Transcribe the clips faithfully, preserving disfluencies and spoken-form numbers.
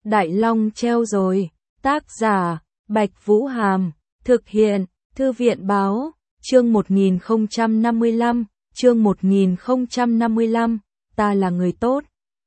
Đại Long treo rồi, tác giả, Bạch Vũ Hàm, thực hiện, Thư viện báo, chương một nghìn không trăm năm mươi lăm, chương một nghìn không trăm năm mươi lăm, ta là người tốt.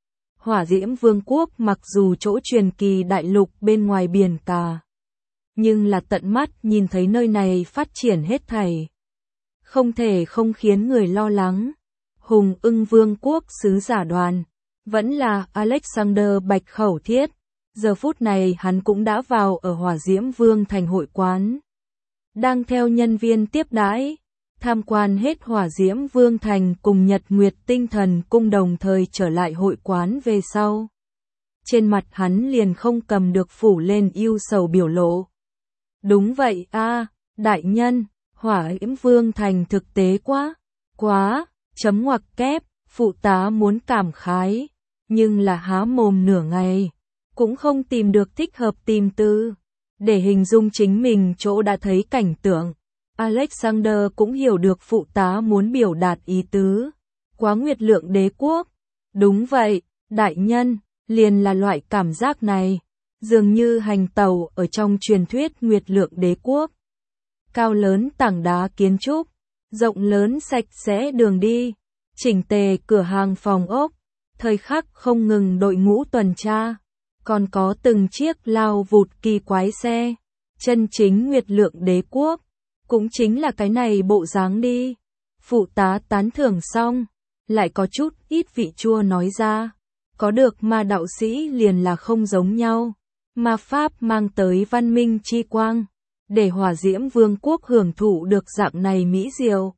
Hỏa Diễm Vương quốc mặc dù chỗ truyền kỳ đại lục bên ngoài biển cả, nhưng là tận mắt nhìn thấy nơi này phát triển hết thảy. Không thể không khiến người lo lắng. Hùng Ưng Vương quốc sứ giả đoàn, vẫn là Alexander Bạch Khẩu Thiết. Giờ phút này hắn cũng đã vào ở Hỏa Diễm Vương thành hội quán. Đang theo nhân viên tiếp đãi, tham quan hết Hỏa Diễm Vương thành cùng Nhật Nguyệt Tinh Thần cung đồng thời trở lại hội quán về sau. Trên mặt hắn liền không cầm được phủ lên ưu sầu biểu lộ. Đúng vậy a, đại nhân, Hỏa Diễm Vương thành thực tế quá, quá, chấm ngoặc kép, phụ tá muốn cảm khái, nhưng là há mồm nửa ngày, cũng không tìm được thích hợp tìm từ để hình dung chính mình chỗ đã thấy cảnh tượng. Alexander cũng hiểu được phụ tá muốn biểu đạt ý tứ. Quá Nguyệt Lượng Đế quốc. Đúng vậy, đại nhân, liền là loại cảm giác này, dường như hành tàu ở trong truyền thuyết Nguyệt Lượng Đế quốc. Cao lớn tảng đá kiến trúc, rộng lớn sạch sẽ đường đi, chỉnh tề cửa hàng phòng ốc, thời khắc không ngừng đội ngũ tuần tra, còn có từng chiếc lao vụt kỳ quái xe. Chân chính Nguyệt Lượng Đế quốc, cũng chính là cái này bộ dáng đi. Phụ tá tán thưởng xong, lại có chút ít vị chua nói ra, có được ma đạo sĩ liền là không giống nhau. Ma pháp mang tới văn minh chi quang, để Hỏa Diễm Vương quốc hưởng thụ được dạng này mỹ diệu.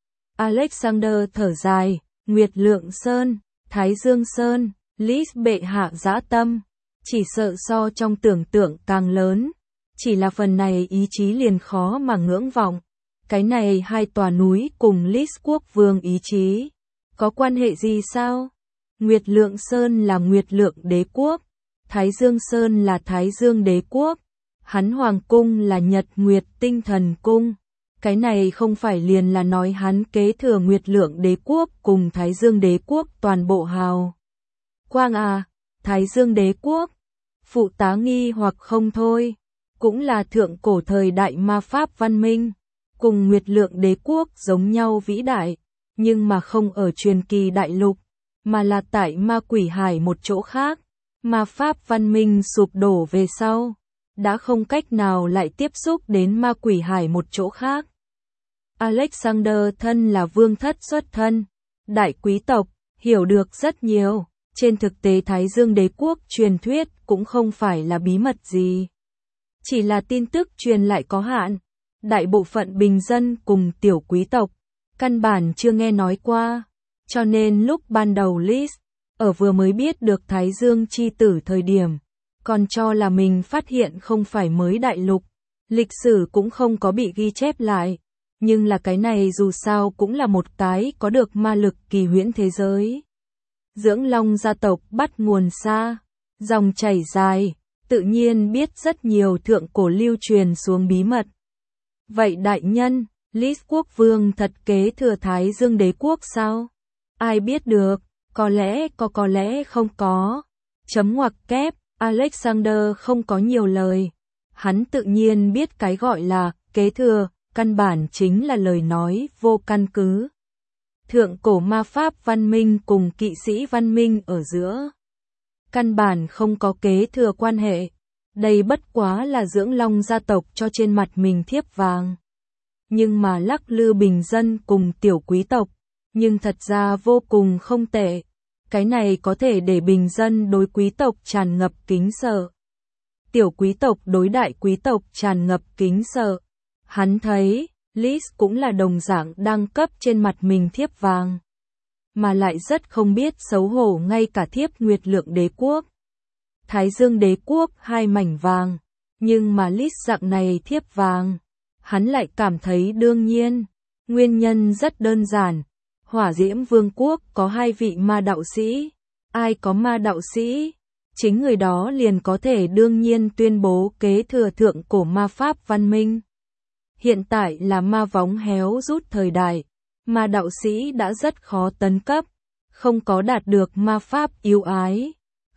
Alexander thở dài, Nguyệt Lượng Sơn, Thái Dương Sơn, Lis bệ hạ dã tâm, chỉ sợ so trong tưởng tượng càng lớn. Chỉ là phần này ý chí liền khó mà ngưỡng vọng. Cái này hai tòa núi cùng Lis quốc vương ý chí, có quan hệ gì sao? Nguyệt Lượng Sơn là Nguyệt Lượng Đế quốc, Thái Dương Sơn là Thái Dương Đế quốc, hắn Hoàng cung là Nhật Nguyệt Tinh Thần cung. Cái này không phải liền là nói hắn kế thừa Nguyệt Lượng Đế quốc cùng Thái Dương Đế quốc toàn bộ hào quang à? Thái Dương Đế quốc, phụ tá nghi hoặc không thôi, cũng là thượng cổ thời đại ma pháp văn minh, cùng Nguyệt Lượng Đế quốc giống nhau vĩ đại, nhưng mà không ở truyền kỳ đại lục, mà là tại Ma Quỷ Hải một chỗ khác. Ma pháp văn minh sụp đổ về sau, đã không cách nào lại tiếp xúc đến Ma Quỷ Hải một chỗ khác. Alexander thân là vương thất xuất thân, đại quý tộc, hiểu được rất nhiều. Trên thực tế Thái Dương Đế quốc truyền thuyết cũng không phải là bí mật gì. Chỉ là tin tức truyền lại có hạn. Đại bộ phận bình dân cùng tiểu quý tộc, căn bản chưa nghe nói qua. Cho nên lúc ban đầu Lis, ở vừa mới biết được Thái Dương chi tử thời điểm, còn cho là mình phát hiện không phải mới đại lục. Lịch sử cũng không có bị ghi chép lại. Nhưng là cái này dù sao cũng là một cái có được ma lực kỳ huyễn thế giới. Dưỡng Long gia tộc bắt nguồn xa, dòng chảy dài, tự nhiên biết rất nhiều thượng cổ lưu truyền xuống bí mật. Vậy đại nhân, Lis quốc vương thật kế thừa Thái Dương Đế quốc sao? Ai biết được, có lẽ có có lẽ không có. Chấm ngoặc kép, Alexander không có nhiều lời. Hắn tự nhiên biết cái gọi là kế thừa, căn bản chính là lời nói vô căn cứ. Thượng cổ ma pháp văn minh cùng kỵ sĩ văn minh ở giữa, căn bản không có kế thừa quan hệ. Đây bất quá là Dưỡng Long gia tộc cho trên mặt mình thiếp vàng. Nhưng mà lắc lư bình dân cùng tiểu quý tộc, nhưng thật ra vô cùng không tệ. Cái này có thể để bình dân đối quý tộc tràn ngập kính sợ. Tiểu quý tộc đối đại quý tộc tràn ngập kính sợ. Hắn thấy, Lis cũng là đồng dạng đăng cấp trên mặt mình thiếp vàng. Mà lại rất không biết xấu hổ ngay cả thiếp Nguyệt Lượng Đế quốc. Thái Dương Đế quốc hai mảnh vàng, nhưng mà Lis dạng này thiếp vàng, hắn lại cảm thấy đương nhiên. Nguyên nhân rất đơn giản, Hỏa Diễm Vương quốc có hai vị ma đạo sĩ, ai có ma đạo sĩ, chính người đó liền có thể đương nhiên tuyên bố kế thừa thượng cổ ma pháp văn minh. Hiện tại là ma vóng héo rút thời đại, ma đạo sĩ đã rất khó tấn cấp, không có đạt được ma pháp yêu ái,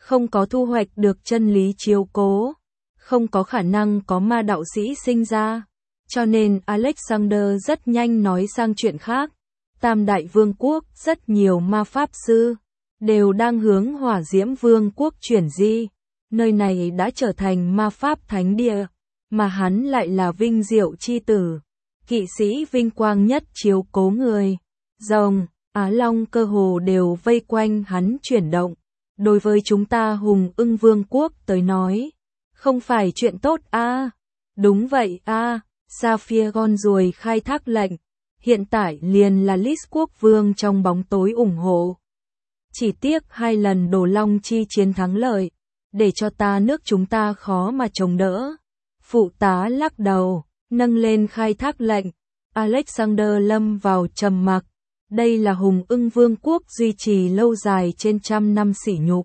không có thu hoạch được chân lý chiếu cố, không có khả năng có ma đạo sĩ sinh ra. Cho nên Alexander rất nhanh nói sang chuyện khác. Tam đại vương quốc rất nhiều ma pháp sư, đều đang hướng hỏa diễm vương quốc chuyển di. Nơi này đã trở thành ma pháp thánh địa, mà hắn lại là vinh diệu chi tử. Kỵ sĩ vinh quang nhất chiếu cố người. Rồng, Á Long cơ hồ đều vây quanh hắn chuyển động. Đối với chúng ta hùng ưng vương quốc tới nói, không phải chuyện tốt a à? Đúng vậy a à? Sapphire con ruồi khai thác lệnh. Hiện tại liền là Lis quốc vương trong bóng tối ủng hộ. Chỉ tiếc hai lần Đồ Long chi chiến thắng lợi, để cho ta nước chúng ta khó mà chống đỡ. Phụ tá lắc đầu, nâng lên khai thác lệnh. Alexander lâm vào trầm mặc. Đây là hùng ưng vương quốc duy trì lâu dài trên trăm năm sỉ nhục.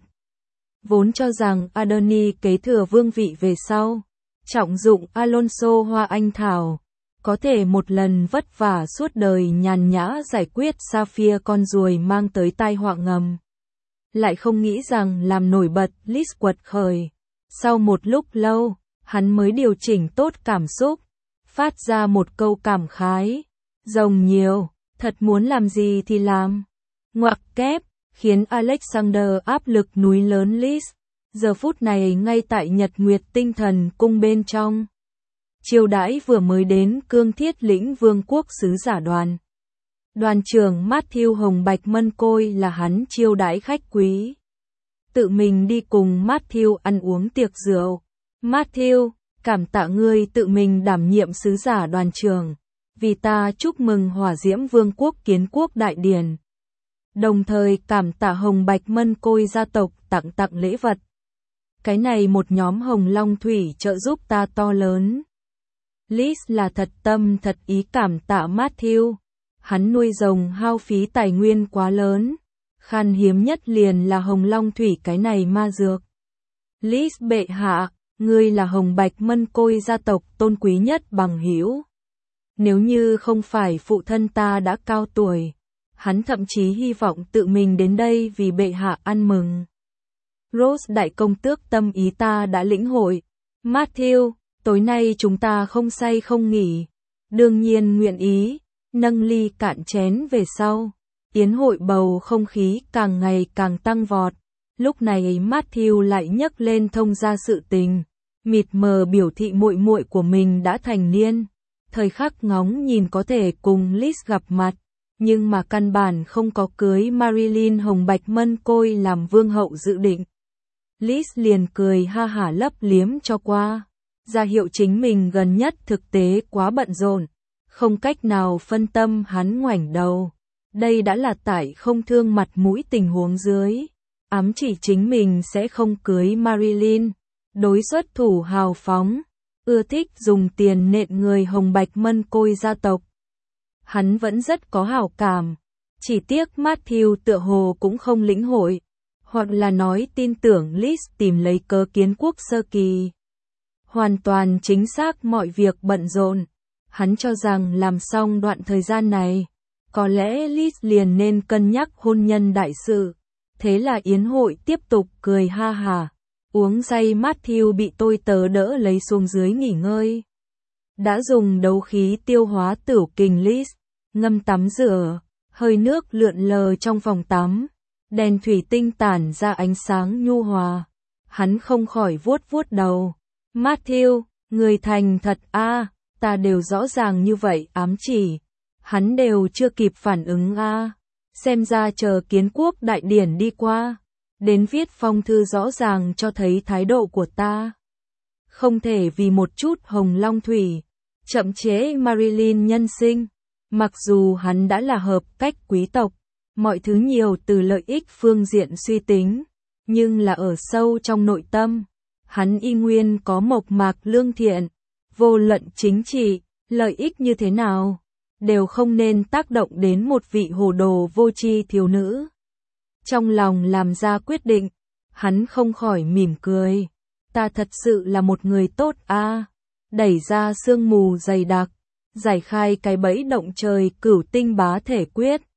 Vốn cho rằng Adoni kế thừa vương vị về sau, trọng dụng Alonso Hoa Anh Thảo, có thể một lần vất vả suốt đời nhàn nhã giải quyết Sapphire con ruồi mang tới tai họa ngầm. Lại không nghĩ rằng làm nổi bật Lis quật khởi. Sau một lúc lâu, hắn mới điều chỉnh tốt cảm xúc, phát ra một câu cảm khái. Rồng nhiều, thật muốn làm gì thì làm. Ngoặc kép, khiến Alexander áp lực núi lớn Lis. Giờ phút này ngay tại Nhật Nguyệt Tinh Thần cung bên trong. Chiêu đãi vừa mới đến Cương Thiết Lĩnh Vương quốc sứ giả đoàn. Đoàn trưởng Matthew Hồng Bạch Mân Côi là hắn chiêu đãi khách quý. Tự mình đi cùng Matthew ăn uống tiệc rượu. Matthew, cảm tạ ngươi tự mình đảm nhiệm sứ giả đoàn trưởng, vì ta chúc mừng Hỏa Diễm Vương quốc kiến quốc đại điển. Đồng thời cảm tạ Hồng Bạch Mân Côi gia tộc tặng tặng lễ vật. Cái này một nhóm Hồng Long Thủy trợ giúp ta to lớn. Lis là thật tâm thật ý cảm tạ Matthew. Hắn nuôi rồng hao phí tài nguyên quá lớn. Khan hiếm nhất liền là Hồng Long Thủy cái này ma dược. Lis bệ hạ, ngươi là Hồng Bạch Mân Côi gia tộc tôn quý nhất bằng hữu. Nếu như không phải phụ thân ta đã cao tuổi, hắn thậm chí hy vọng tự mình đến đây vì bệ hạ ăn mừng. Rose đại công tước tâm ý ta đã lĩnh hội. Matthew, tối nay chúng ta không say không nghỉ. Đương nhiên nguyện ý, nâng ly cạn chén về sau. Yến hội bầu không khí càng ngày càng tăng vọt. Lúc này Matthew lại nhấc lên thông gia sự tình, mịt mờ biểu thị muội muội của mình đã thành niên. Thời khắc ngóng nhìn có thể cùng Lis gặp mặt, nhưng mà căn bản không có cưới Marilyn Hồng Bạch Mân Côi làm vương hậu dự định. Lis liền cười ha hả lấp liếm cho qua, ra hiệu chính mình gần nhất thực tế quá bận rộn, không cách nào phân tâm. Hắn ngoảnh đầu, đây đã là tại không thương mặt mũi tình huống dưới, ám chỉ chính mình sẽ không cưới Marilyn. Đối xuất thủ hào phóng, ưa thích dùng tiền nện người Hồng Bạch Mân Côi gia tộc. Hắn vẫn rất có hảo cảm, chỉ tiếc Matthew tựa hồ cũng không lĩnh hội, hoặc là nói tin tưởng Lis tìm lấy cớ kiến quốc sơ kỳ. Hoàn toàn chính xác mọi việc bận rộn, hắn cho rằng làm xong đoạn thời gian này, có lẽ Lis liền nên cân nhắc hôn nhân đại sự. Thế là yến hội tiếp tục cười ha hả. Uống say Matthew bị tôi tớ đỡ lấy xuống dưới nghỉ ngơi. Đã dùng đấu khí tiêu hóa tửu kình Lis, ngâm tắm rửa, hơi nước lượn lờ trong phòng tắm, đèn thủy tinh tản ra ánh sáng nhu hòa. Hắn không khỏi vuốt vuốt đầu. Matthew, người thành thật a, à, ta đều rõ ràng như vậy ám chỉ. Hắn đều chưa kịp phản ứng a, à. Xem ra chờ kiến quốc đại điển đi qua, đến viết phong thư rõ ràng cho thấy thái độ của ta. Không thể vì một chút Hồng Long Thủy, chậm chế Marilyn nhân sinh. Mặc dù hắn đã là hợp cách quý tộc, mọi thứ nhiều từ lợi ích phương diện suy tính, nhưng là ở sâu trong nội tâm, hắn y nguyên có mộc mạc lương thiện, vô luận chính trị, lợi ích như thế nào, đều không nên tác động đến một vị hồ đồ vô tri thiếu nữ. Trong lòng làm ra quyết định, hắn không khỏi mỉm cười. Ta thật sự là một người tốt a, à. Đẩy ra sương mù dày đặc, giải khai cái bẫy động trời cửu tinh bá thể quyết.